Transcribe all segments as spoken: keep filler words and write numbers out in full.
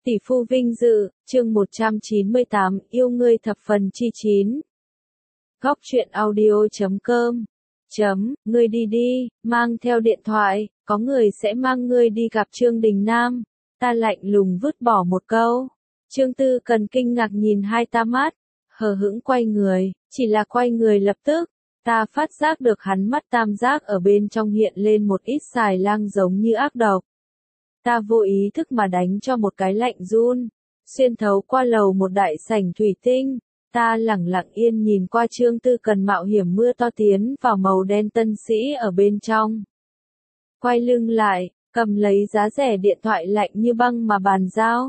Tỷ phu vinh dự, chương một trăm chín mươi tám, yêu ngươi thập phần chi chín. Góc truyện audio chấm com. Chấm, ngươi đi đi, mang theo điện thoại, có người sẽ mang ngươi đi gặp Trương Đình Nam. Ta lạnh lùng vứt bỏ một câu. Trương Tư Cần kinh ngạc nhìn hai ta mắt, hờ hững quay người, chỉ là quay người lập tức. Ta phát giác được hắn mắt tam giác ở bên trong hiện lên một ít xài lang giống như ác độc. Ta vô ý thức mà đánh cho một cái lạnh run, xuyên thấu qua lầu một đại sảnh thủy tinh, ta lẳng lặng yên nhìn qua Trương Tư Cần mạo hiểm mưa to tiến vào màu đen tân sĩ ở bên trong. Quay lưng lại, cầm lấy giá rẻ điện thoại lạnh như băng mà bàn giao.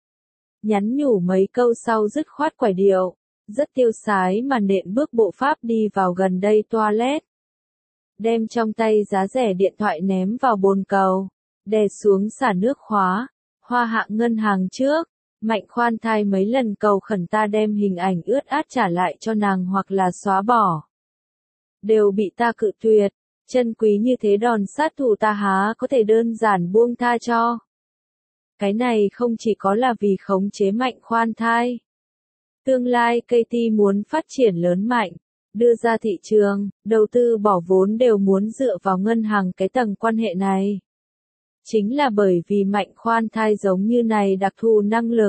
Nhắn nhủ mấy câu sau dứt khoát quải điệu, rất tiêu sái mà nện bước bộ pháp đi vào gần đây toilet. Đem trong tay giá rẻ điện thoại ném vào bồn cầu. Đè xuống xả nước khóa, hoa hạng ngân hàng trước, Mạnh khoan thai mấy lần cầu khẩn ta đem hình ảnh ướt át trả lại cho nàng hoặc là xóa bỏ. Đều bị ta cự tuyệt, chân quý như thế đòn sát thủ ta há có thể đơn giản buông tha cho. Cái này không chỉ có là vì khống chế Mạnh khoan thai. Tương lai cây ti muốn phát triển lớn mạnh, đưa ra thị trường, đầu tư bỏ vốn đều muốn dựa vào ngân hàng cái tầng quan hệ này. Chính là bởi vì Mạnh khoan thai giống như này đặc thù năng lực.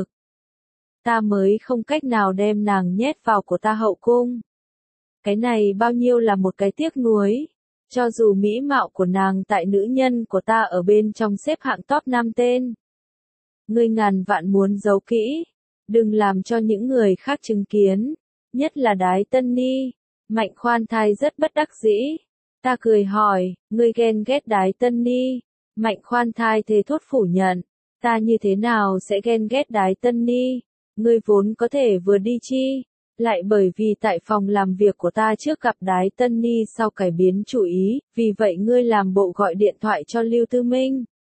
Ta mới không cách nào đem nàng nhét vào của ta hậu cung. Cái này bao nhiêu là một cái tiếc nuối. Cho dù mỹ mạo của nàng tại nữ nhân của ta ở bên trong xếp hạng top năm tên. Ngươi ngàn vạn muốn giấu kỹ. Đừng làm cho những người khác chứng kiến. Nhất là Đái Tân Ni. Mạnh khoan thai rất bất đắc dĩ. Ta cười hỏi, ngươi ghen ghét Đái Tân Ni. Mạnh khoan thai thế thốt phủ nhận, ta như thế nào sẽ ghen ghét Đái Tân Ni, ngươi vốn có thể vừa đi chi, lại bởi vì tại phòng làm việc của ta trước gặp Đái Tân Ni sau cải biến chủ ý, vì vậy ngươi làm bộ gọi điện thoại cho Lưu Tư Minh.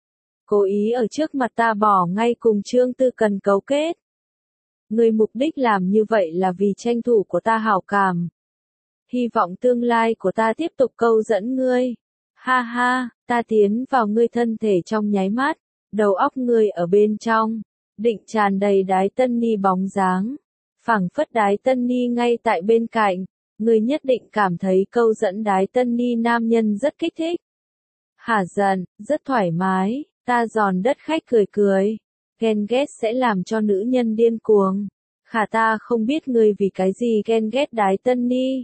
Cố ý ở trước mặt ta bỏ ngay cùng Trương Tư Cần cấu kết. Ngươi mục đích làm như vậy là vì tranh thủ của ta hảo cảm. Hy vọng tương lai của ta tiếp tục câu dẫn ngươi. Ha ha, ta tiến vào ngươi thân thể trong nháy mắt, đầu óc ngươi ở bên trong, định tràn đầy Đái Tân Ni bóng dáng. Phảng phất Đái Tân Ni ngay tại bên cạnh, ngươi nhất định cảm thấy câu dẫn Đái Tân Ni nam nhân rất kích thích. Hả giận, rất thoải mái, ta giòn đất khách cười cười, ghen ghét sẽ làm cho nữ nhân điên cuồng. Khả ta không biết ngươi vì cái gì ghen ghét Đái Tân Ni.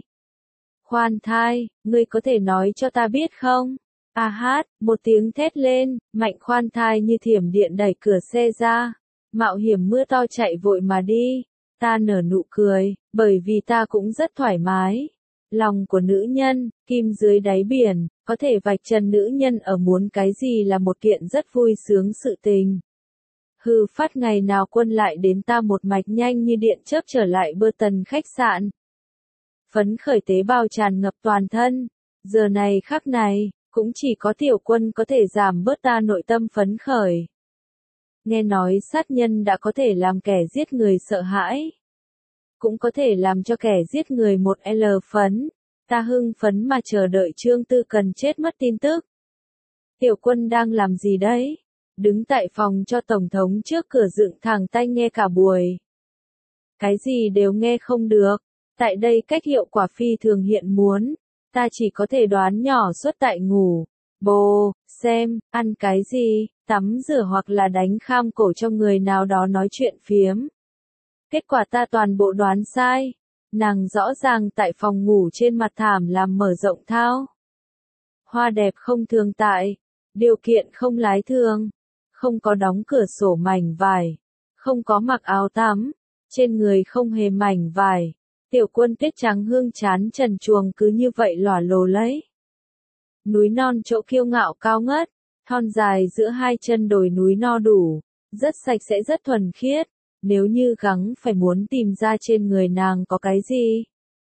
Khoan thai, ngươi có thể nói cho ta biết không? A hát, một tiếng thét lên, Mạnh khoan thai như thiểm điện đẩy cửa xe ra, mạo hiểm mưa to chạy vội mà đi. Ta nở nụ cười, bởi vì ta cũng rất thoải mái. Lòng của nữ nhân, kim dưới đáy biển, có thể vạch trần nữ nhân ở muốn cái gì là một kiện rất vui sướng sự tình. Hư phát ngày nào quân lại đến ta một mạch nhanh như điện chớp trở lại bơ tần khách sạn. Phấn khởi tế bào tràn ngập toàn thân, giờ này khắc này, cũng chỉ có tiểu quân có thể giảm bớt ta nội tâm phấn khởi. Nghe nói sát nhân đã có thể làm kẻ giết người sợ hãi, cũng có thể làm cho kẻ giết người một L phấn, ta hưng phấn mà chờ đợi Trương Tư Cần chết mất tin tức. Tiểu quân đang làm gì đấy? Đứng tại phòng cho Tổng thống trước cửa dựng thẳng tai nghe cả buổi. Cái gì đều nghe không được. Tại đây cách hiệu quả phi thường hiện muốn, ta chỉ có thể đoán nhỏ suốt tại ngủ, bồ, xem, ăn cái gì, tắm rửa hoặc là đánh kham cổ cho người nào đó nói chuyện phiếm. Kết quả ta toàn bộ đoán sai, nàng rõ ràng tại phòng ngủ trên mặt thảm làm mở rộng thao. Hoa đẹp không thường tại, điều kiện không lái thường, không có đóng cửa sổ mảnh vải, không có mặc áo tắm, trên người không hề mảnh vải. Tiểu quân tuyết trắng hương chán trần truồng cứ như vậy lỏa lồ lấy. Núi non chỗ kiêu ngạo cao ngất, thon dài giữa hai chân đồi núi no đủ, rất sạch sẽ rất thuần khiết, nếu như gắng phải muốn tìm ra trên người nàng có cái gì.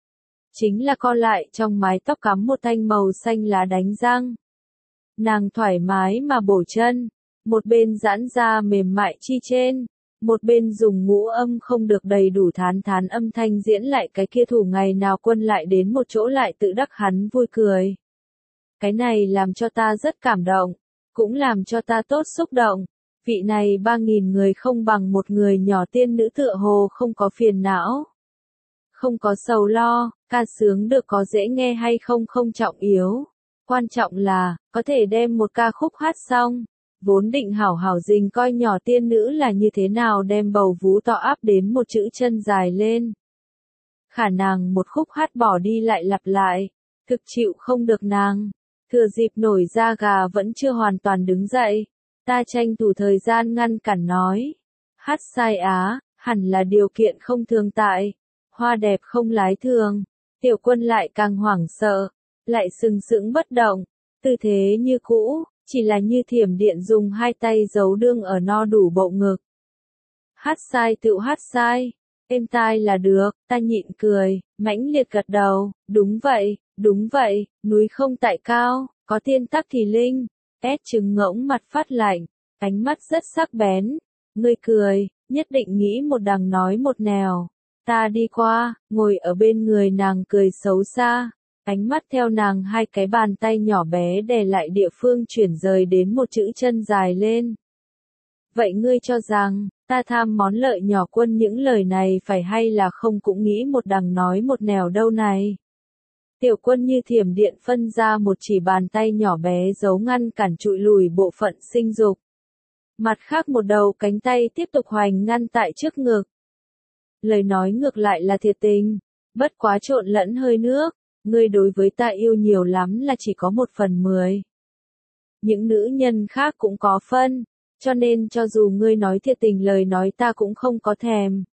Chính là co lại trong mái tóc cắm một thanh màu xanh lá đánh răng. Nàng thoải mái mà bổ chân, một bên giãn ra mềm mại chi trên. Một bên dùng ngũ âm không được đầy đủ thán thán âm thanh diễn lại cái kia thủ ngày nào quân lại đến một chỗ lại tự đắc hắn vui cười. Cái này làm cho ta rất cảm động, cũng làm cho ta tốt xúc động. Vị này ba nghìn người không bằng một người nhỏ tiên nữ tựa hồ không có phiền não. Không có sầu lo, ca sướng được có dễ nghe hay không không trọng yếu. Quan trọng là, có thể đem một ca khúc hát xong. Vốn định hảo hảo dình coi nhỏ tiên nữ là như thế nào đem bầu vú to áp đến một chữ chân dài lên. Khả nàng một khúc hát bỏ đi lại lặp lại, thực chịu không được nàng. Thừa dịp nổi da gà vẫn chưa hoàn toàn đứng dậy, ta tranh thủ thời gian ngăn cản nói. Hát sai á, hẳn là điều kiện không thường tại, hoa đẹp không lái thường. Tiểu Quân lại càng hoảng sợ, lại sừng sững bất động, tư thế như cũ, chỉ là như thiểm điện dùng hai tay giấu đương ở no đủ bộ ngực. Hát sai tự hát sai, êm tai là được, ta nhịn cười, mãnh liệt gật đầu, đúng vậy, đúng vậy, núi không tại cao, có tiên tắc thì linh. Ét trừng ngỗng mặt phát lạnh, ánh mắt rất sắc bén. Ngươi cười, nhất định nghĩ một đằng nói một nẻo. Ta đi qua, ngồi ở bên người nàng cười xấu xa. Ánh mắt theo nàng hai cái bàn tay nhỏ bé đè lại địa phương chuyển rời đến một chữ chân dài lên. Vậy ngươi cho rằng, ta tham món lợi nhỏ Quân những lời này phải hay là không cũng nghĩ một đằng nói một nẻo đâu này. Tiểu Quân như thiểm điện phân ra một chỉ bàn tay nhỏ bé giấu ngăn cản trụi lùi bộ phận sinh dục. Mặt khác một đầu cánh tay tiếp tục hoành ngăn tại trước ngực. Lời nói ngược lại là thiệt tình, bất quá trộn lẫn hơi nước, ngươi đối với ta yêu nhiều lắm là chỉ có một phần mười. Những nữ nhân khác cũng có phân, cho nên cho dù ngươi nói thiệt tình lời nói ta cũng không có thèm.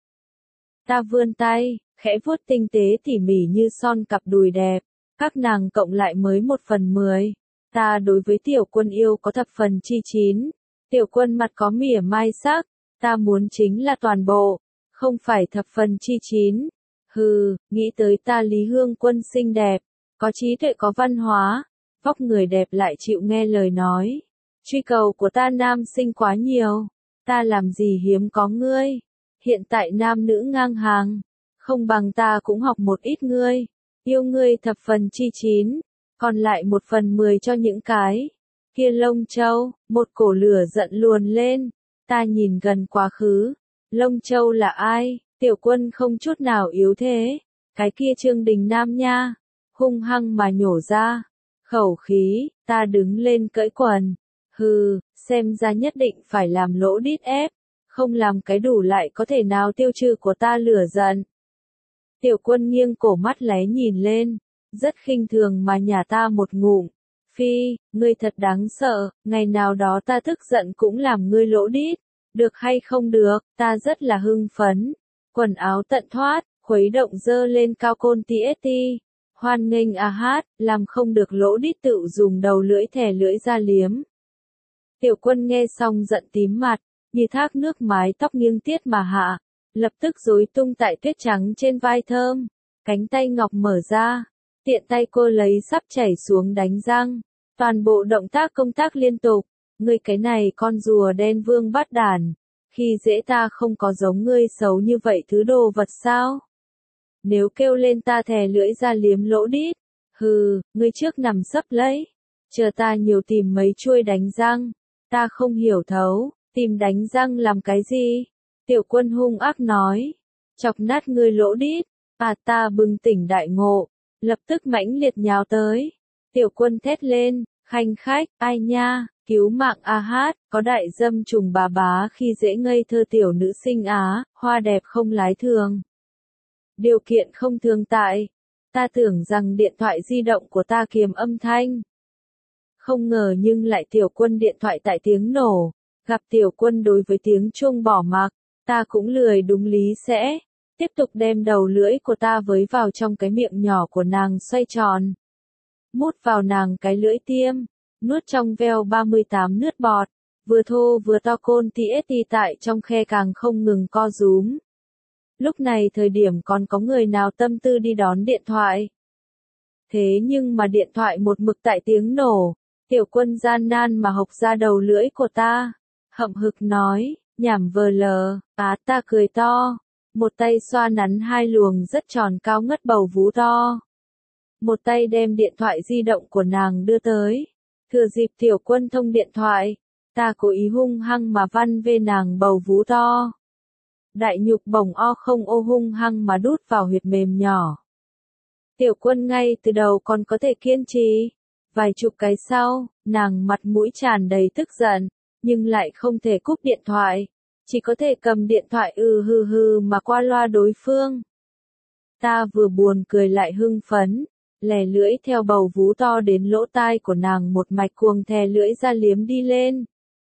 Ta vươn tay, khẽ vuốt tinh tế tỉ mỉ như son cặp đùi đẹp, các nàng cộng lại mới một phần mười. Ta đối với Tiểu Quân yêu có thập phần chi chín. Tiểu Quân mặt có mỉa mai sắc, ta muốn chính là toàn bộ, không phải thập phần chi chín. Hừ, nghĩ tới ta Lý Hương Quân xinh đẹp, có trí tuệ có văn hóa, vóc người đẹp lại chịu nghe lời nói. Truy cầu của ta nam sinh quá nhiều, ta làm gì hiếm có ngươi. Hiện tại nam nữ ngang hàng, không bằng ta cũng học một ít ngươi. Yêu ngươi thập phần chi chín, còn lại một phần mười cho những cái kia lông châu. Một cổ lửa giận luồn lên, ta nhìn gần quá khứ. Lông châu là ai? Tiểu Quân không chút nào yếu thế. Cái kia Trương Đình Nam nha, hung hăng mà nhổ ra. Khẩu khí, ta đứng lên cởi quần. Hừ, xem ra nhất định phải làm lỗ đít ép. Không làm cái đủ lại có thể nào tiêu trừ của ta lửa giận. Tiểu Quân nghiêng cổ mắt lé nhìn lên, rất khinh thường mà nhả ta một ngụm. Phi, ngươi thật đáng sợ, ngày nào đó ta tức giận cũng làm ngươi lỗ đít. Được hay không được, ta rất là hưng phấn. Quần áo tận thoát, khuấy động dơ lên cao côn tiết. Hoan nghênh a hát, làm không được lỗ đít tự dùng đầu lưỡi thè lưỡi ra liếm. Tiểu Quân nghe xong giận tím mặt, như thác nước mái tóc nghiêng tiết mà hạ, lập tức rối tung tại tuyết trắng trên vai thơm. Cánh tay ngọc mở ra, tiện tay cô lấy sắp chảy xuống đánh răng. Toàn bộ động tác công tác liên tục. Ngươi cái này con rùa đen vương bắt đản, khi dễ ta không có giống ngươi xấu như vậy thứ đồ vật sao? Nếu kêu lên ta thè lưỡi ra liếm lỗ đít, hừ, ngươi trước nằm sấp lấy, chờ ta nhiều tìm mấy chuôi đánh răng, ta không hiểu thấu, tìm đánh răng làm cái gì? Tiểu Quân hung ác nói, chọc nát ngươi lỗ đít, à ta bừng tỉnh đại ngộ, lập tức mãnh liệt nhào tới. Tiểu Quân thét lên, khanh khách, ai nha? Cứu mạng a hát, có đại dâm trùng bà bá khi dễ ngây thơ tiểu nữ sinh á, hoa đẹp không lái thường. Điều kiện không thường tại. Ta tưởng rằng điện thoại di động của ta kiềm âm thanh. Không ngờ nhưng lại Tiểu Quân điện thoại tại tiếng nổ. Gặp Tiểu Quân đối với tiếng chuông bỏ mặc, ta cũng lười đúng lý sẽ. Tiếp tục đem đầu lưỡi của ta với vào trong cái miệng nhỏ của nàng xoay tròn. Mút vào nàng cái lưỡi tiêm. Nuốt trong veo ba mươi tám nước bọt, vừa thô vừa to côn tiết tại trong khe càng không ngừng co rúm. Lúc này thời điểm còn có người nào tâm tư đi đón điện thoại. Thế nhưng mà điện thoại một mực tại tiếng nổ, Tiểu Quân gian nan mà hộc ra đầu lưỡi của ta. Hậm hực nói, nhảm vờ lờ, á ta cười to. Một tay xoa nắn hai luồng rất tròn cao ngất bầu vú to. Một tay đem điện thoại di động của nàng đưa tới. Thừa dịp Tiểu Quân thông điện thoại, Ta cố ý hung hăng mà văn về nàng bầu vú to. Đại nhục bồng o không ô hung hăng mà đút vào huyệt mềm nhỏ. Tiểu Quân ngay từ đầu còn có thể kiên trì. Vài chục cái sau, nàng mặt mũi tràn đầy tức giận, nhưng lại không thể cúp điện thoại. Chỉ có thể cầm điện thoại ừ hừ hừ mà qua loa đối phương. Ta vừa buồn cười lại hưng phấn, lè lưỡi theo bầu vú to đến lỗ tai của nàng một mạch cuồng thè lưỡi ra liếm đi lên.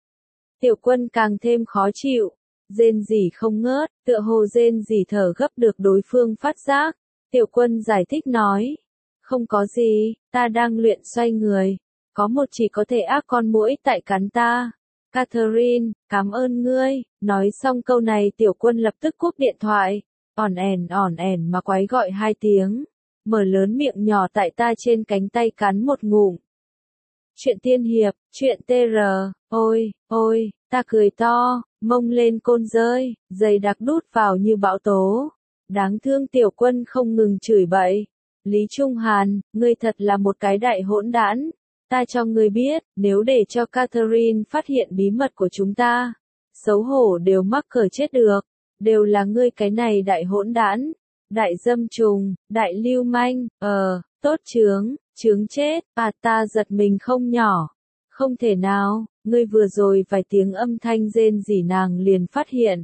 Tiểu Quân càng thêm khó chịu, rên rỉ không ngớt, tựa hồ rên rỉ thở gấp được đối phương phát giác. Tiểu Quân giải thích nói, không có gì, ta đang luyện xoay người, có một chỉ có thể ác con muỗi tại cắn ta. Catherine, cảm ơn ngươi. Nói xong câu này Tiểu Quân lập tức cúp điện thoại, ỏn ẻn ỏn ẻn mà quái gọi hai tiếng, mở lớn miệng nhỏ tại ta trên cánh tay cắn một ngụm. Chuyện tiên hiệp, chuyện tê rờ, ôi, ôi, ta cười to, mông lên côn rơi, giày đặc đút vào như bão tố. Đáng thương Tiểu Quân không ngừng chửi bậy. Lý Trung Hàn, ngươi thật là một cái đại hỗn đản. Ta cho ngươi biết, nếu để cho Catherine phát hiện bí mật của chúng ta, xấu hổ đều mắc cỡ chết được. Đều là ngươi cái này đại hỗn đản, đại dâm trùng, đại lưu manh, ờ, tốt chướng, chướng chết, à ta giật mình không nhỏ. Không thể nào, ngươi vừa rồi vài tiếng âm thanh rên rỉ nàng liền phát hiện.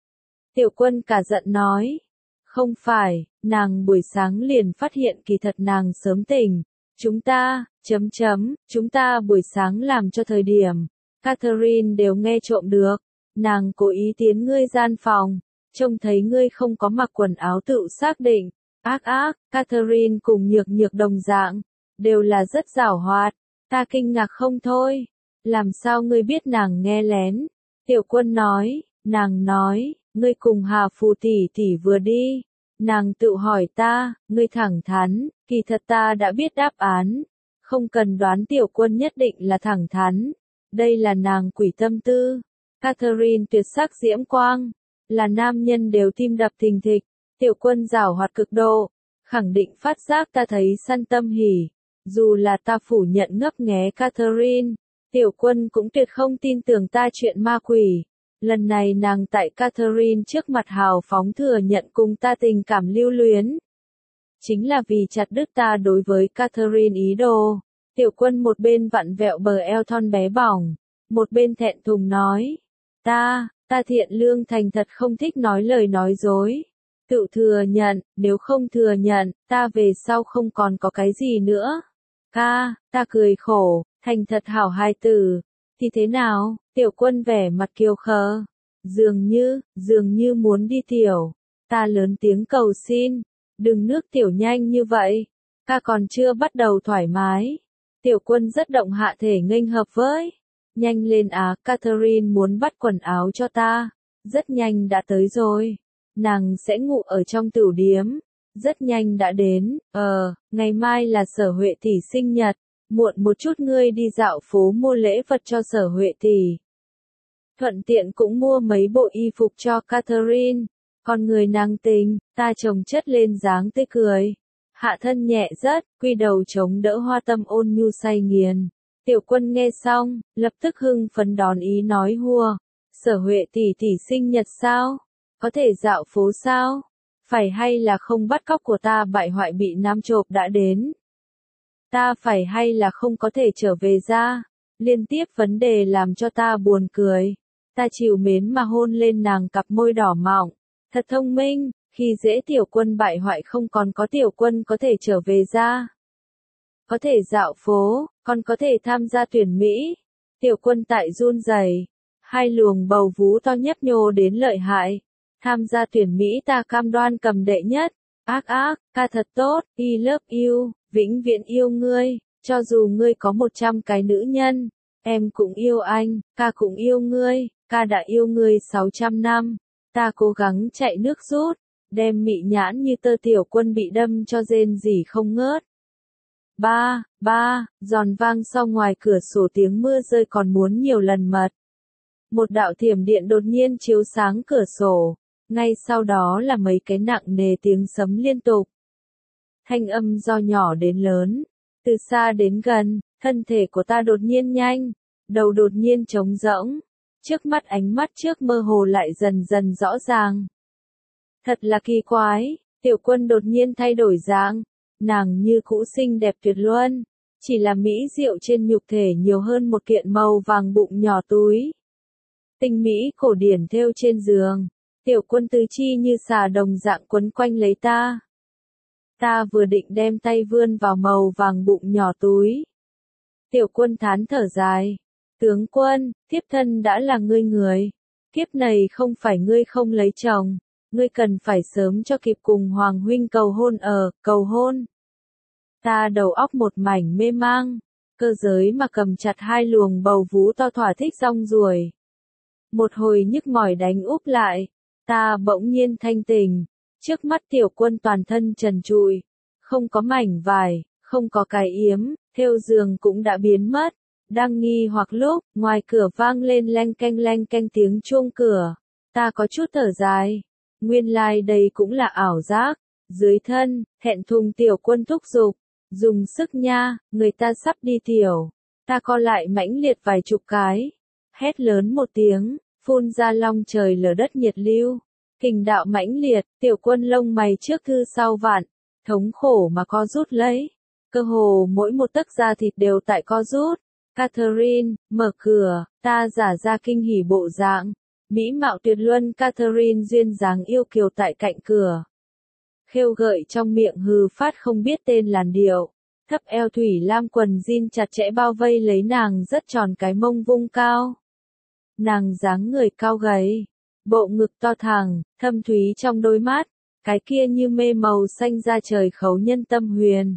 Tiểu Quân cả giận nói, không phải, nàng buổi sáng liền phát hiện kỳ thật nàng sớm tỉnh. Chúng ta, chấm chấm, chúng ta buổi sáng làm cho thời điểm, Catherine đều nghe trộm được. Nàng cố ý tiến ngươi gian phòng, trông thấy ngươi không có mặc quần áo tự xác định. Ác ác, Catherine cùng nhược nhược đồng dạng, đều là rất giảo hoạt. Ta kinh ngạc không thôi. Làm sao ngươi biết nàng nghe lén? Tiểu Quân nói, nàng nói, ngươi cùng Hà Phù tỷ tỷ vừa đi. Nàng tự hỏi ta, ngươi thẳng thắn, kỳ thật ta đã biết đáp án. Không cần đoán Tiểu Quân nhất định là thẳng thắn. Đây là nàng quỷ tâm tư. Catherine tuyệt sắc diễm quang, là nam nhân đều tim đập thình thịch. Tiểu Quân giảo hoạt cực độ, khẳng định phát giác ta thấy săn tâm hỉ. Dù là ta phủ nhận ngấp nghé Catherine, Tiểu Quân cũng tuyệt không tin tưởng ta chuyện ma quỷ. Lần này nàng tại Catherine trước mặt hào phóng thừa nhận cùng ta tình cảm lưu luyến. Chính là vì chặt đứt ta đối với Catherine ý đồ. Tiểu Quân một bên vặn vẹo bờ eo thon bé bỏng, một bên thẹn thùng nói. Ta, ta thiện lương thành thật không thích nói lời nói dối. Tự thừa nhận, nếu không thừa nhận, ta về sau không còn có cái gì nữa. Ca, ta cười khổ, thành thật hảo hài tử. Thì thế nào? Tiểu Quân vẻ mặt kiêu khờ. Dường như, dường như muốn đi tiểu. Ta lớn tiếng cầu xin. Đừng nước tiểu nhanh như vậy. Ca còn chưa bắt đầu thoải mái. Tiểu Quân rất động hạ thể nghênh hợp với. Nhanh lên á, Catherine muốn bắt quần áo cho ta. Rất nhanh đã tới rồi. Nàng sẽ ngủ ở trong tửu điếm. Rất nhanh đã đến. Ờ, ngày mai là Sở Huệ tỷ sinh nhật. Muộn một chút ngươi đi dạo phố mua lễ vật cho Sở Huệ tỷ. Thuận tiện cũng mua mấy bộ y phục cho Catherine. Con người nàng tình, ta chồng chất lên dáng tươi cười. Hạ thân nhẹ rất, quy đầu chống đỡ hoa tâm ôn nhu say nghiền. Tiểu Quân nghe xong, lập tức hưng phấn đón ý nói hùa. Sở Huệ tỷ tỷ sinh nhật sao? Có thể dạo phố sao? Phải hay là không bắt cóc của ta bại hoại bị nam trộm đã đến? Ta phải hay là không có thể trở về ra? Liên tiếp vấn đề làm cho ta buồn cười. Ta chịu mến mà hôn lên nàng cặp môi đỏ mọng. Thật thông minh, khi dễ Tiểu Quân bại hoại không còn có Tiểu Quân có thể trở về ra. Có thể dạo phố, còn có thể tham gia tuyển Mỹ. Tiểu Quân tại run rẩy, hai luồng bầu vú to nhấp nhô đến lợi hại. Tham gia tuyển Mỹ ta cam đoan cầm đệ nhất. Ác ác, ca thật tốt, I love you, vĩnh viễn yêu ngươi, cho dù ngươi có một trăm cái nữ nhân, em cũng yêu anh, ca cũng yêu ngươi, ca đã yêu ngươi sáu trăm năm. Ta cố gắng chạy nước rút, đem mị nhãn như tơ Tiểu Quân bị đâm cho rên rỉ không ngớt. Ba, ba, giòn vang sau ngoài cửa sổ tiếng mưa rơi còn muốn nhiều lần mật. Một đạo thiểm điện đột nhiên chiếu sáng cửa sổ, ngay sau đó là mấy cái nặng nề tiếng sấm liên tục. Thanh âm do nhỏ đến lớn, từ xa đến gần, thân thể của ta đột nhiên nhanh, đầu đột nhiên trống rỗng. Trước mắt ánh mắt trước mơ hồ lại dần dần rõ ràng. Thật là kỳ quái, Tiểu Quân đột nhiên thay đổi dạng, nàng như cũ xinh đẹp tuyệt luân, chỉ là mỹ diệu trên nhục thể nhiều hơn một kiện màu vàng bụng nhỏ túi. Tinh mỹ cổ điển thêu trên giường, Tiểu Quân tứ chi như xà đồng dạng quấn quanh lấy ta. Ta vừa định đem tay vươn vào màu vàng bụng nhỏ túi. Tiểu Quân thán thở dài. Tướng quân, thiếp thân đã là ngươi người. Kiếp này không phải ngươi không lấy chồng. Ngươi cần phải sớm cho kịp cùng Hoàng huynh cầu hôn ở, cầu hôn. Ta đầu óc một mảnh mê mang. Cơ giới mà cầm chặt hai luồng bầu vú to thỏa thích rong ruổi. Một hồi nhức mỏi đánh úp lại. Ta bỗng nhiên thanh tỉnh. Trước mắt Tiểu Quân toàn thân trần trụi. Không có mảnh vải, không có cái yếm, thêu giường cũng đã biến mất. Đang nghi hoặc lúc, ngoài cửa vang lên leng keng leng keng tiếng chuông cửa. Ta có chút thở dài. Nguyên lai like đây cũng là ảo giác. Dưới thân, thẹn thùng Tiểu Quân thúc giục. Dùng sức nha, người ta sắp đi tiểu. Ta co lại mãnh liệt vài chục cái. Hét lớn một tiếng, phun ra long trời lở đất nhiệt lưu. Kình đạo mãnh liệt, Tiểu Quân lông mày trước thư sau vặn. Thống khổ mà co rút lấy. Cơ hồ mỗi một tấc da thịt đều tại co rút. Catherine, mở cửa, ta giả ra kinh hỉ bộ dạng. Mỹ mạo tuyệt luân Catherine duyên dáng yêu kiều tại cạnh cửa. Khêu gợi trong miệng hừ phát không biết tên làn điệu. Thấp eo thủy lam quần jean chặt chẽ bao vây lấy nàng rất tròn cái mông vung cao. Nàng dáng người cao gầy. Bộ ngực to thẳng, thâm thúy trong đôi mắt. Cái kia như mê màu xanh da trời khấu nhân tâm huyền.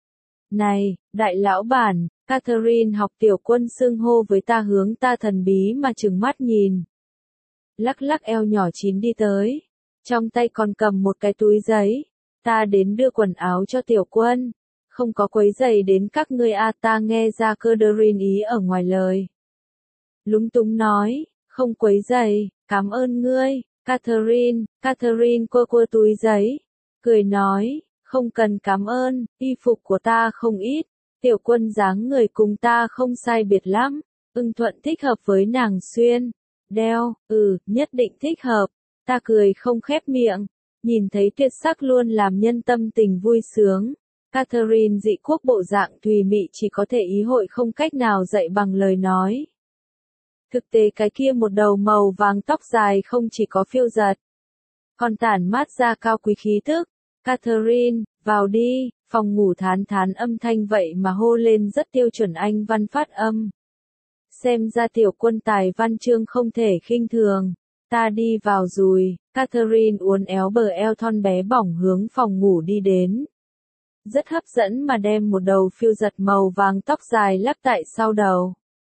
Này, đại lão bản, Catherine học Tiểu Quân xưng hô với ta hướng ta thần bí mà trừng mắt nhìn. Lắc lắc eo nhỏ chín đi tới. Trong tay còn cầm một cái túi giấy. Ta đến đưa quần áo cho Tiểu Quân. Không có quấy giày đến các ngươi a ta nghe ra Catherine ý ở ngoài lời. Lúng túng nói, không quấy giày, cảm ơn ngươi, Catherine, Catherine quơ quơ túi giấy. Cười nói, không cần cảm ơn, y phục của ta không ít. Tiểu Quân dáng người cùng ta không sai biệt lắm, ưng thuận thích hợp với nàng xuyên. Đeo, ừ, nhất định thích hợp. Ta cười không khép miệng, nhìn thấy tuyệt sắc luôn làm nhân tâm tình vui sướng. Catherine dị quốc bộ dạng thùy mị chỉ có thể ý hội không cách nào dạy bằng lời nói. Thực tế cái kia một đầu màu vàng tóc dài không chỉ có phiêu giật, còn tản mát ra cao quý khí tức. Catherine, vào đi, phòng ngủ thán thán âm thanh vậy mà hô lên rất tiêu chuẩn Anh văn phát âm. Xem ra Tiểu Quân tài văn chương không thể khinh thường. Ta đi vào rồi, Catherine uốn éo bờ eo thon bé bỏng hướng phòng ngủ đi đến. Rất hấp dẫn mà đem một đầu phiêu giật màu vàng tóc dài lắc tại sau đầu.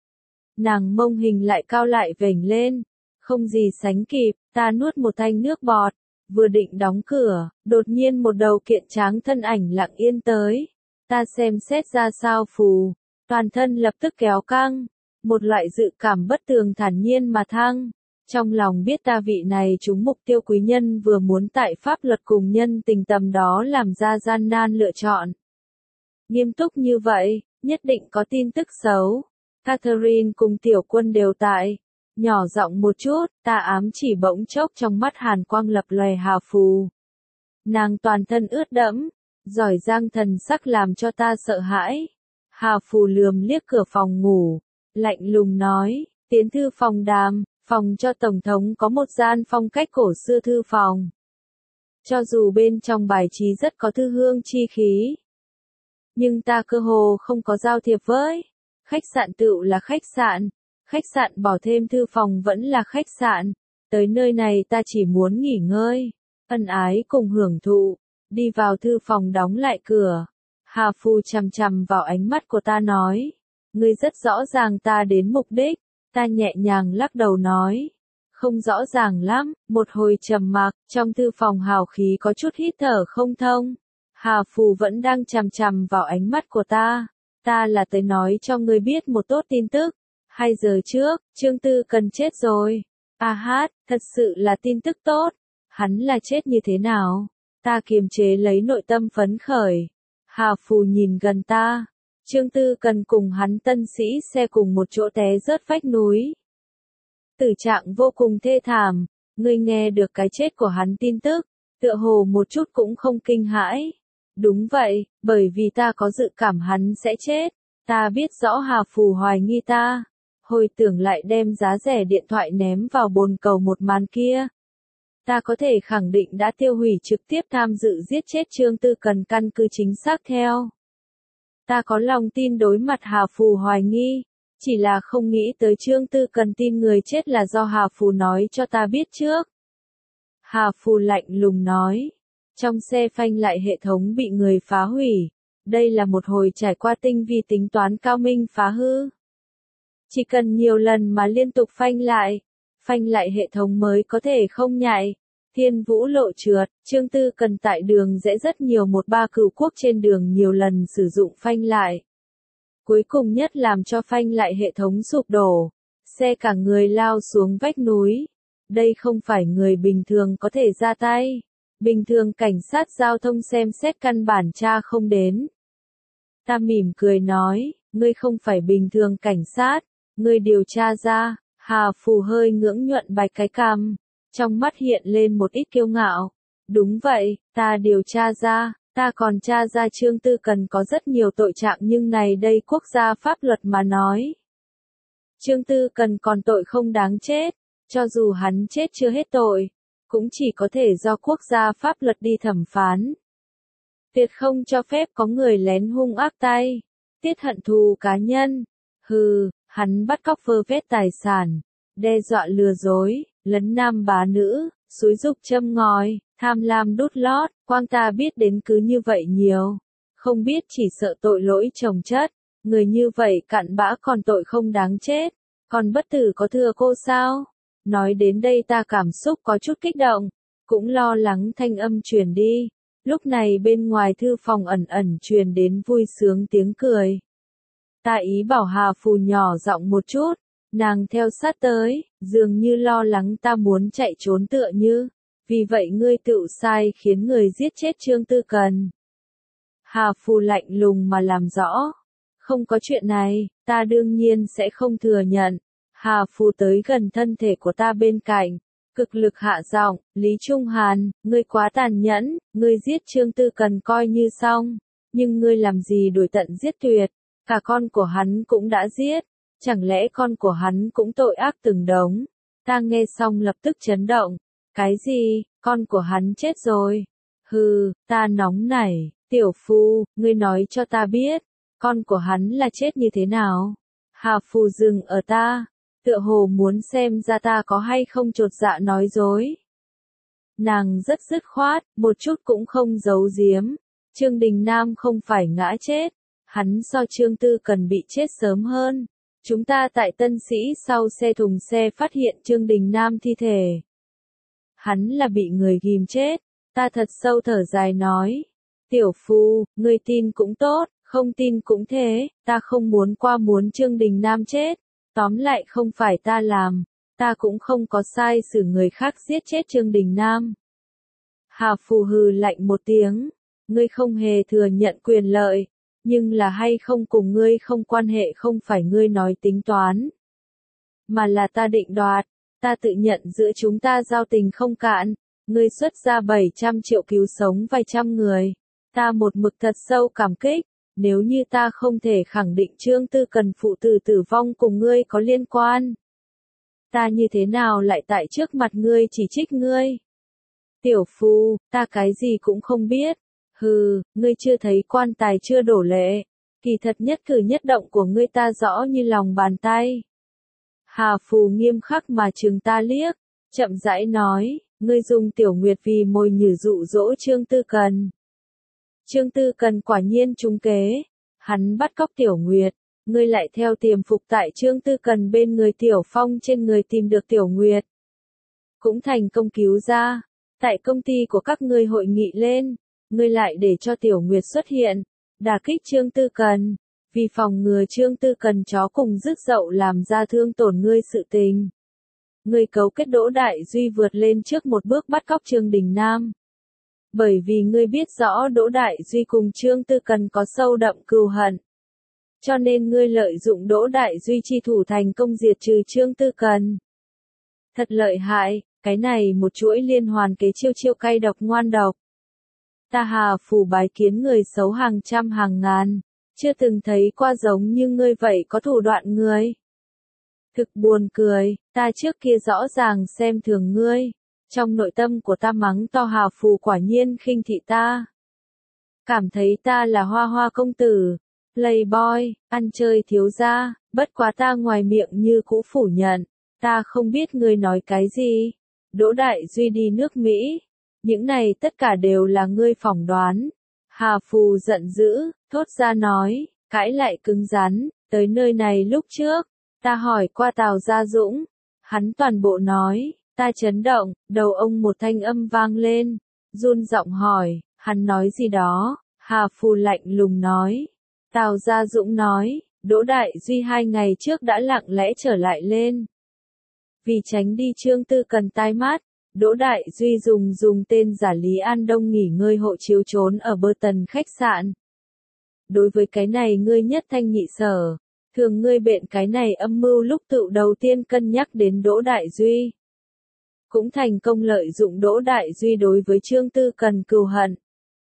Nàng mông hình lại cao lại vểnh lên. Không gì sánh kịp, ta nuốt một thanh nước bọt. Vừa định đóng cửa, đột nhiên một đầu kiện tráng thân ảnh lặng yên tới. Ta xem xét ra sao phù, toàn thân lập tức kéo căng. Một loại dự cảm bất tường thản nhiên mà thăng. Trong lòng biết ta vị này trúng mục tiêu quý nhân vừa muốn tại pháp luật cùng nhân tình tầm đó làm ra gian nan lựa chọn. Nghiêm túc như vậy, nhất định có tin tức xấu. Catherine cùng Tiểu Quân đều tại. Nhỏ giọng một chút, ta ám chỉ bỗng chốc trong mắt hàn quang lập lòe hào phù. Nàng toàn thân ướt đẫm, giỏi giang thần sắc làm cho ta sợ hãi. Hào phù lườm liếc cửa phòng ngủ, lạnh lùng nói, tiến thư phòng đàm, phòng cho Tổng thống có một gian phong cách cổ xưa thư phòng. Cho dù bên trong bài trí rất có thư hương chi khí, nhưng ta cơ hồ không có giao thiệp với. Khách sạn tựu là khách sạn, khách sạn bỏ thêm thư phòng vẫn là khách sạn. Tới nơi này ta chỉ muốn nghỉ ngơi, ân ái cùng hưởng thụ. Đi vào thư phòng đóng lại cửa. Hà Phu chằm chằm vào ánh mắt của ta nói, ngươi rất rõ ràng ta đến mục đích. Ta nhẹ nhàng lắc đầu nói, không rõ ràng lắm. Một hồi trầm mặc, trong thư phòng hào khí có chút hít thở không thông. Hà Phù vẫn đang chằm chằm vào ánh mắt của ta. Ta là tới nói cho ngươi biết một tốt tin tức. Hai giờ trước, Trương Tư Cần chết rồi. A hát, thật sự là tin tức tốt. Hắn là chết như thế nào? Ta kiềm chế lấy nội tâm phấn khởi. Hà Phù nhìn gần ta. Trương Tư Cần cùng hắn tân sĩ xe cùng một chỗ té rớt vách núi. Tử trạng vô cùng thê thảm, ngươi nghe được cái chết của hắn tin tức, tựa hồ một chút cũng không kinh hãi. Đúng vậy, bởi vì ta có dự cảm hắn sẽ chết, ta biết rõ Hà Phù hoài nghi ta. Hồi tưởng lại đem giá rẻ điện thoại ném vào bồn cầu một màn kia. Ta có thể khẳng định đã tiêu hủy trực tiếp tham dự giết chết Trương Tư Cần căn cứ chính xác theo. Ta có lòng tin đối mặt Hà Phù hoài nghi, chỉ là không nghĩ tới Trương Tư Cần tin người chết là do Hà Phù nói cho ta biết trước. Hà Phù lạnh lùng nói, trong xe phanh lại hệ thống bị người phá hủy, đây là một hồi trải qua tinh vi tính toán cao minh phá hư. Chỉ cần nhiều lần mà liên tục phanh lại, phanh lại hệ thống mới có thể không nhạy. Thiên Vũ lộ trượt, Trương Tư Cần tại đường rẽ rất nhiều một ba cửu quốc trên đường nhiều lần sử dụng phanh lại. Cuối cùng nhất làm cho phanh lại hệ thống sụp đổ, xe cả người lao xuống vách núi. Đây không phải người bình thường có thể ra tay. Bình thường cảnh sát giao thông xem xét căn bản tra không đến. Ta mỉm cười nói, ngươi không phải bình thường cảnh sát, ngươi điều tra ra. Hà Phù hơi ngưỡng nhuận bạch cái cằm, trong mắt hiện lên một ít kiêu ngạo. Đúng vậy, ta điều tra ra, ta còn tra ra Trương Tư Cần có rất nhiều tội trạng nhưng này đây quốc gia pháp luật mà nói. Trương Tư Cần còn tội không đáng chết, cho dù hắn chết chưa hết tội, cũng chỉ có thể do quốc gia pháp luật đi thẩm phán. Tuyệt không cho phép có người lén hung ác tay, tiết hận thù cá nhân. Hừ, hắn bắt cóc vơ vét tài sản, đe dọa lừa dối, lấn nam bá nữ, xúi giục châm ngòi, tham lam đút lót, quang ta biết đến cứ như vậy nhiều. Không biết chỉ sợ tội lỗi chồng chất, người như vậy cặn bã còn tội không đáng chết, còn bất tử có thừa cô sao? Nói đến đây ta cảm xúc có chút kích động, cũng lo lắng thanh âm truyền đi. Lúc này bên ngoài thư phòng ẩn ẩn truyền đến vui sướng tiếng cười. Ta ý bảo Hà Phù nhỏ giọng một chút, nàng theo sát tới, dường như lo lắng ta muốn chạy trốn tựa như. Vì vậy ngươi tự sai khiến người giết chết Trương Tư Cần. Hà Phù lạnh lùng mà làm rõ. Không có chuyện này, ta đương nhiên sẽ không thừa nhận. Hà Phù tới gần thân thể của ta bên cạnh, cực lực hạ giọng, Lý Trung Hàn, ngươi quá tàn nhẫn, ngươi giết Trương Tư Cần coi như xong, nhưng ngươi làm gì đuổi tận giết tuyệt, cả con của hắn cũng đã giết, chẳng lẽ con của hắn cũng tội ác từng đống. Ta nghe xong lập tức chấn động, cái gì, con của hắn chết rồi? Hừ, ta nóng nảy, tiểu phu, ngươi nói cho ta biết, con của hắn là chết như thế nào? Hà Phù dừng ở ta, tựa hồ muốn xem ra ta có hay không chột dạ nói dối. Nàng rất dứt khoát, một chút cũng không giấu giếm. Trương Đình Nam không phải ngã chết, hắn so Trương Tư Cần bị chết sớm hơn. Chúng ta tại Tân Sĩ sau xe thùng xe phát hiện Trương Đình Nam thi thể. Hắn là bị người ghim chết, ta thật sâu thở dài nói. Tiểu phu, ngươi tin cũng tốt, không tin cũng thế, ta không muốn qua muốn Trương Đình Nam chết. Tóm lại không phải ta làm, ta cũng không có sai xử người khác giết chết Trương Đình Nam. Hà Phù hừ lạnh một tiếng, ngươi không hề thừa nhận quyền lợi, nhưng là hay không cùng ngươi không quan hệ không phải ngươi nói tính toán, mà là ta định đoạt, ta tự nhận giữa chúng ta giao tình không cạn, ngươi xuất ra bảy trăm triệu cứu sống vài trăm người, ta một mực thật sâu cảm kích. Nếu như ta không thể khẳng định Trương Tư Cần phụ tử tử vong cùng ngươi có liên quan, ta như thế nào lại tại trước mặt ngươi chỉ trích ngươi? Tiểu phu, ta cái gì cũng không biết. Hừ, ngươi chưa thấy quan tài chưa đổ lệ. Kỳ thật nhất cử nhất động của ngươi ta rõ như lòng bàn tay. Hà Phù nghiêm khắc mà trừng ta liếc, chậm rãi nói, ngươi dùng Tiểu Nguyệt vì mồi nhử dụ dỗ Trương Tư Cần. Trương Tư Cần quả nhiên trúng kế, hắn bắt cóc Tiểu Nguyệt, ngươi lại theo tiềm phục tại Trương Tư Cần bên người Tiểu Phong trên người tìm được Tiểu Nguyệt. Cũng thành công cứu ra, tại công ty của các ngươi hội nghị lên, ngươi lại để cho Tiểu Nguyệt xuất hiện, đả kích Trương Tư Cần, vì phòng ngừa Trương Tư Cần chó cùng rứt dậu làm ra thương tổn ngươi sự tình. Ngươi cấu kết Đỗ Đại Duy vượt lên trước một bước bắt cóc Trương Đình Nam. Bởi vì ngươi biết rõ Đỗ Đại Duy cùng Trương Tư Cần có sâu đậm cừu hận. cho nên ngươi lợi dụng Đỗ Đại Duy chi thủ thành công diệt trừ Trương Tư Cần. Thật lợi hại, cái này một chuỗi liên hoàn kế chiêu chiêu cay độc ngoan độc. Ta Hà Phù bái kiến người xấu hàng trăm hàng ngàn, chưa từng thấy qua giống như ngươi vậy có thủ đoạn người. Thực buồn cười, ta trước kia rõ ràng xem thường ngươi, trong nội tâm của ta mắng to Hà Phù quả nhiên khinh thị ta. Cảm thấy ta là hoa hoa công tử, playboy, ăn chơi thiếu gia, bất quá ta ngoài miệng như cũ phủ nhận, ta không biết ngươi nói cái gì. Đỗ Đại Duy đi nước Mỹ, những này tất cả đều là ngươi phỏng đoán. Hà Phù giận dữ, thốt ra nói, cãi lại cứng rắn, tới nơi này lúc trước, ta hỏi qua Tào Gia Dũng, hắn toàn bộ nói, ta chấn động, đầu ông một thanh âm vang lên, run giọng hỏi, hắn nói gì đó, Hà Phù lạnh lùng nói, Tào Gia Dũng nói, Đỗ Đại Duy hai ngày trước đã lặng lẽ trở lại lên. Vì tránh đi Trương Tư Cần tai mắt, Đỗ Đại Duy dùng dùng tên giả Lý An Đông nghỉ ngơi hộ chiếu trốn ở Bơ Tần khách sạn. Đối với cái này ngươi nhất thanh nhị sở, thường ngươi bện cái này âm mưu lúc tự đầu tiên cân nhắc đến Đỗ Đại Duy. Cũng thành công lợi dụng Đỗ Đại Duy đối với Trương Tư Cần cừu hận.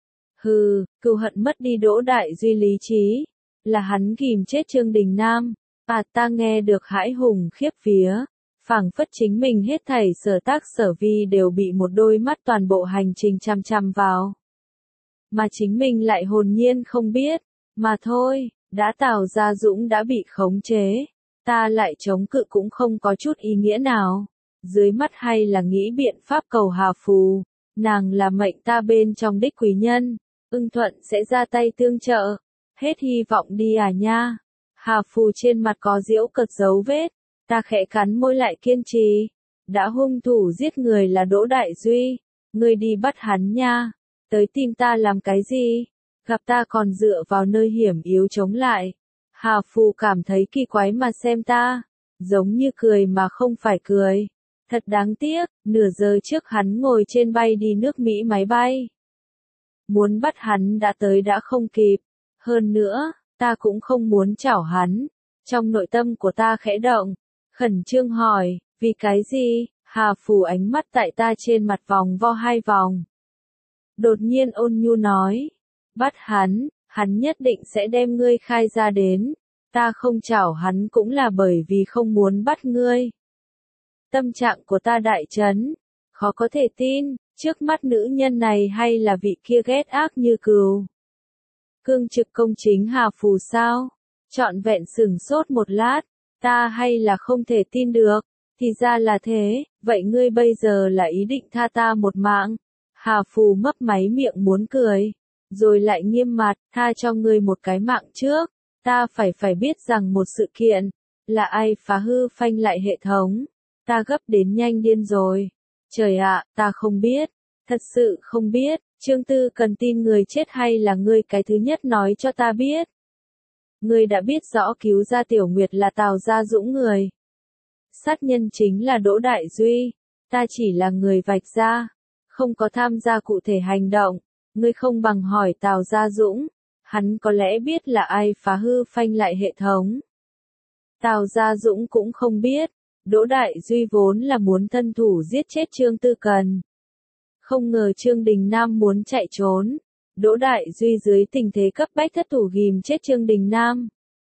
Hừ, cừu hận mất đi Đỗ Đại Duy lý trí, là hắn ghim chết Trương Đình Nam. À ta nghe được hãi hùng khiếp vía, phảng phất chính mình hết thảy sở tác sở vi đều bị một đôi mắt toàn bộ hành trình chăm chăm vào. Mà chính mình lại hồn nhiên không biết, mà thôi, đã Tào Gia Dũng đã bị khống chế, ta lại chống cự cũng không có chút ý nghĩa nào. Dưới mắt hay là nghĩ biện pháp cầu Hà Phù, nàng là mệnh ta bên trong đích quý nhân, ưng thuận sẽ ra tay tương trợ, hết hy vọng đi à nha. Hà Phù trên mặt có giễu cợt dấu vết, ta khẽ cắn môi lại kiên trì, đã hung thủ giết người là Đỗ Đại Duy, ngươi đi bắt hắn nha, tới tìm ta làm cái gì, gặp ta còn dựa vào nơi hiểm yếu chống lại. Hà Phù cảm thấy kỳ quái mà xem ta, giống như cười mà không phải cười. Thật đáng tiếc, nửa giờ trước hắn ngồi trên bay đi nước Mỹ máy bay. Muốn bắt hắn đã tới đã không kịp. Hơn nữa, ta cũng không muốn chảo hắn. Trong nội tâm của ta khẽ động, khẩn trương hỏi, vì cái gì? Hà Phù ánh mắt tại ta trên mặt vòng vo hai vòng. Đột nhiên ôn nhu nói, bắt hắn, hắn nhất định sẽ đem ngươi khai ra đến. Ta không chảo hắn cũng là bởi vì không muốn bắt ngươi. Tâm trạng của ta đại chấn, khó có thể tin, trước mắt nữ nhân này hay là vị kia ghét ác như cừu. Cương trực công chính Hà Phù sao? Trọn vẹn sửng sốt một lát, ta hay là không thể tin được, thì ra là thế, vậy ngươi bây giờ là ý định tha ta một mạng. Hà Phù mấp máy miệng muốn cười, rồi lại nghiêm mặt, tha cho ngươi một cái mạng trước, ta phải phải biết rằng một sự kiện, là ai phá hư phanh lại hệ thống. Ta gấp đến nhanh điên rồi. Trời ạ, ta không biết. Thật sự không biết, Trương Tư Cần tin người chết hay là ngươi cái thứ nhất nói cho ta biết. Ngươi đã biết rõ cứu ra Tiểu Nguyệt là Tào Gia Dũng người. Sát nhân chính là Đỗ Đại Duy. Ta chỉ là người vạch ra, không có tham gia cụ thể hành động. Ngươi không bằng hỏi Tào Gia Dũng. Hắn có lẽ biết là ai phá hư phanh lại hệ thống. Tào Gia Dũng cũng không biết. Đỗ Đại Duy vốn là muốn thân thủ giết chết Trương Tư Cần. Không ngờ Trương Đình Nam muốn chạy trốn. Đỗ Đại Duy dưới tình thế cấp bách thất thủ ghim chết Trương Đình Nam.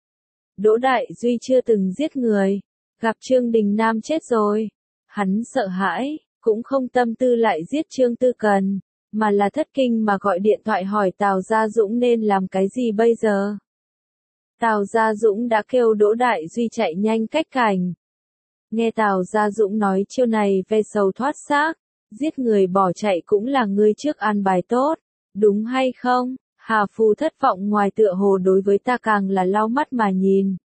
Đỗ Đại Duy chưa từng giết người. Gặp Trương Đình Nam chết rồi. Hắn sợ hãi, cũng không tâm tư lại giết Trương Tư Cần, mà là thất kinh mà gọi điện thoại hỏi Tào Gia Dũng nên làm cái gì bây giờ. Tào Gia Dũng đã kêu Đỗ Đại Duy chạy nhanh cách cảnh. Nghe Tào Gia Dũng nói chiêu này ve sầu thoát xác, giết người bỏ chạy cũng là ngươi trước an bài tốt, đúng hay không? Hà Phù thất vọng ngoài tựa hồ đối với ta càng là lau mắt mà nhìn.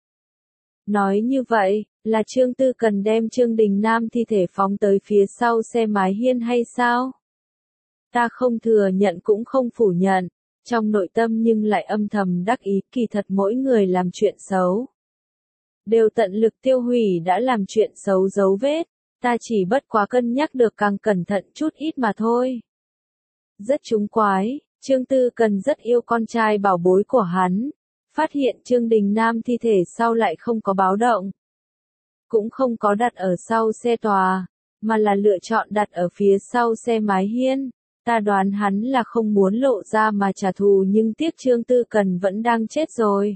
Nói như vậy, là Trương Tư Cần đem Trương Đình Nam thi thể phóng tới phía sau xe mái hiên hay sao? Ta không thừa nhận cũng không phủ nhận, trong nội tâm nhưng lại âm thầm đắc ý, kỳ thật mỗi người làm chuyện xấu đều tận lực tiêu hủy đã làm chuyện xấu dấu vết, ta chỉ bất quá cân nhắc được càng cẩn thận chút ít mà thôi. Rất trúng quái, Trương Tư Cần rất yêu con trai bảo bối của hắn, phát hiện Trương Đình Nam thi thể sau lại không có báo động. Cũng không có đặt ở sau xe tòa, mà là lựa chọn đặt ở phía sau xe mái hiên. Ta đoán hắn là không muốn lộ ra mà trả thù nhưng tiếc Trương Tư Cần vẫn đang chết rồi.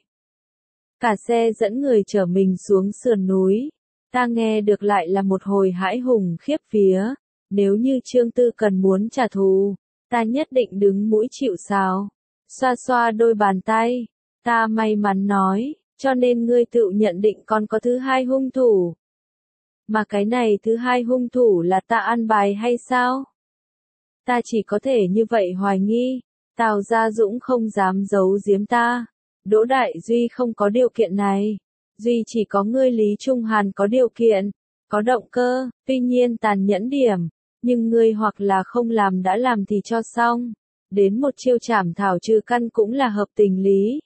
Cả xe dẫn người chở mình xuống sườn núi. Ta nghe được lại là một hồi hãi hùng khiếp vía. Nếu như Trương Tư Cần muốn trả thù, ta nhất định đứng mũi chịu sào. Xoa xoa đôi bàn tay, ta may mắn nói, cho nên ngươi tự nhận định còn có thứ hai hung thủ. Mà cái này thứ hai hung thủ là ta ăn bài hay sao? Ta chỉ có thể như vậy hoài nghi. Tào Gia Dũng không dám giấu giếm ta. Đỗ Đại Duy không có điều kiện này. Duy chỉ có ngươi Lý Trung Hàn có điều kiện, có động cơ, tuy nhiên tàn nhẫn điểm. Nhưng ngươi hoặc là không làm đã làm thì cho xong. Đến một chiêu trảm thảo trừ căn cũng là hợp tình lý.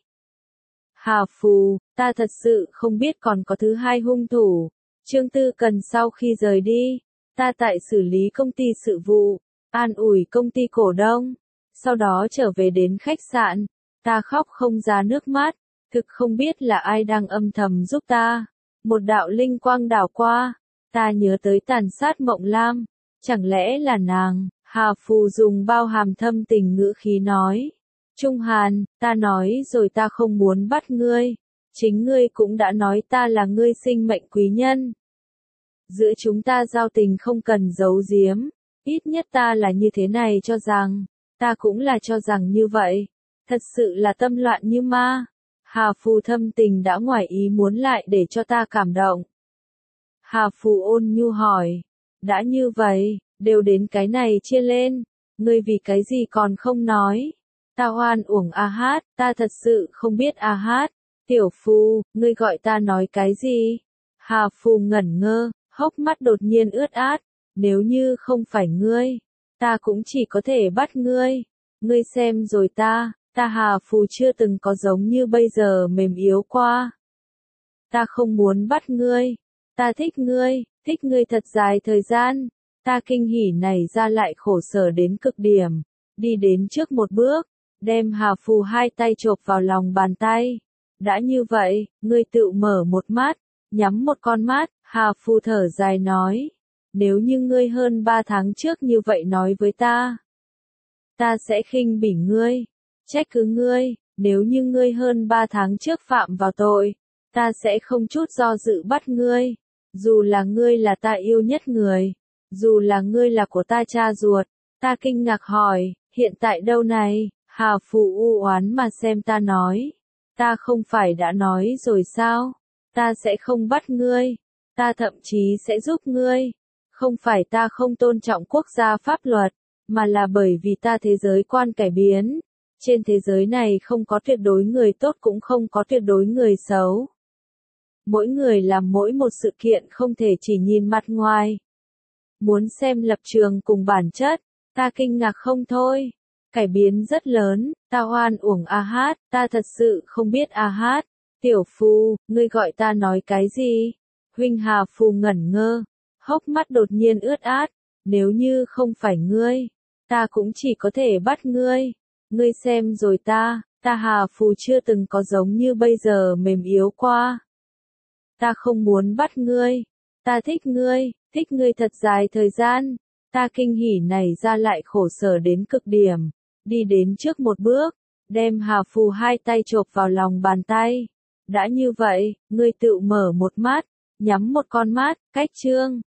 Hà Phù, ta thật sự không biết còn có thứ hai hung thủ. Trương Tư Cần sau khi rời đi, ta tại xử lý công ty sự vụ, an ủi công ty cổ đông. Sau đó trở về đến khách sạn, ta khóc không ra nước mắt, thực không biết là ai đang âm thầm giúp ta. Một đạo linh quang đảo qua, ta nhớ tới tàn sát Mộng Lam, chẳng lẽ là nàng? Hà Phù dùng bao hàm thâm tình ngữ khí nói. Trung Hàn, ta nói rồi ta không muốn bắt ngươi. Chính ngươi cũng đã nói ta là ngươi sinh mệnh quý nhân. Giữa chúng ta giao tình không cần giấu giếm. Ít nhất ta là như thế này cho rằng. Ta cũng là cho rằng như vậy. Thật sự là tâm loạn như ma. Hà Phù thâm tình đã ngoài ý muốn lại để cho ta cảm động. Hà Phù ôn nhu hỏi. Đã như vậy, đều đến cái này chia lên. Ngươi vì cái gì còn không nói? Ta oan uổng A Hát, ta thật sự không biết A Hát. Tiểu Phù, ngươi gọi ta nói cái gì? Hà Phù ngẩn ngơ, hốc mắt đột nhiên ướt át. Nếu như không phải ngươi, ta cũng chỉ có thể bắt ngươi. Ngươi xem rồi ta, ta Hà Phù chưa từng có giống như bây giờ mềm yếu qua. Ta không muốn bắt ngươi. Ta thích ngươi, thích ngươi thật dài thời gian. Ta kinh hỉ này ra lại khổ sở đến cực điểm. Đi đến trước một bước, đem Hà Phù hai tay chộp vào lòng bàn tay. Đã như vậy, ngươi tự mở một mắt, nhắm một con mắt, Hà Phù thở dài nói. Nếu như ngươi hơn ba tháng trước như vậy nói với ta, ta sẽ khinh bỉ ngươi, trách cứ ngươi. Nếu như ngươi hơn ba tháng trước phạm vào tội, ta sẽ không chút do dự bắt ngươi. Dù là ngươi là ta yêu nhất người, dù là ngươi là của ta cha ruột. Ta kinh ngạc hỏi, hiện tại đâu này? Hà Phù u oán mà xem ta nói. Ta không phải đã nói rồi sao? Ta sẽ không bắt ngươi. Ta thậm chí sẽ giúp ngươi. Không phải ta không tôn trọng quốc gia pháp luật, mà là bởi vì ta thế giới quan cải biến. Trên thế giới này không có tuyệt đối người tốt cũng không có tuyệt đối người xấu. Mỗi người làm mỗi một sự kiện không thể chỉ nhìn mặt ngoài. Muốn xem lập trường cùng bản chất, ta kinh ngạc không thôi. Cải biến rất lớn, ta oan uổng A Hát, ta thật sự không biết A Hát. Tiểu Phù, ngươi gọi ta nói cái gì? Huynh Hà Phù ngẩn ngơ, hốc mắt đột nhiên ướt át. Nếu như không phải ngươi, ta cũng chỉ có thể bắt ngươi. Ngươi xem rồi ta, ta Hà Phù chưa từng có giống như bây giờ mềm yếu qua. Ta không muốn bắt ngươi. Ta thích ngươi, thích ngươi thật dài thời gian. Ta kinh hỉ này ra lại khổ sở đến cực điểm. Đi đến trước một bước, đem Hà Phù hai tay chộp vào lòng bàn tay. Đã như vậy, ngươi tự mở một mắt, nhắm một con mắt, cách chương.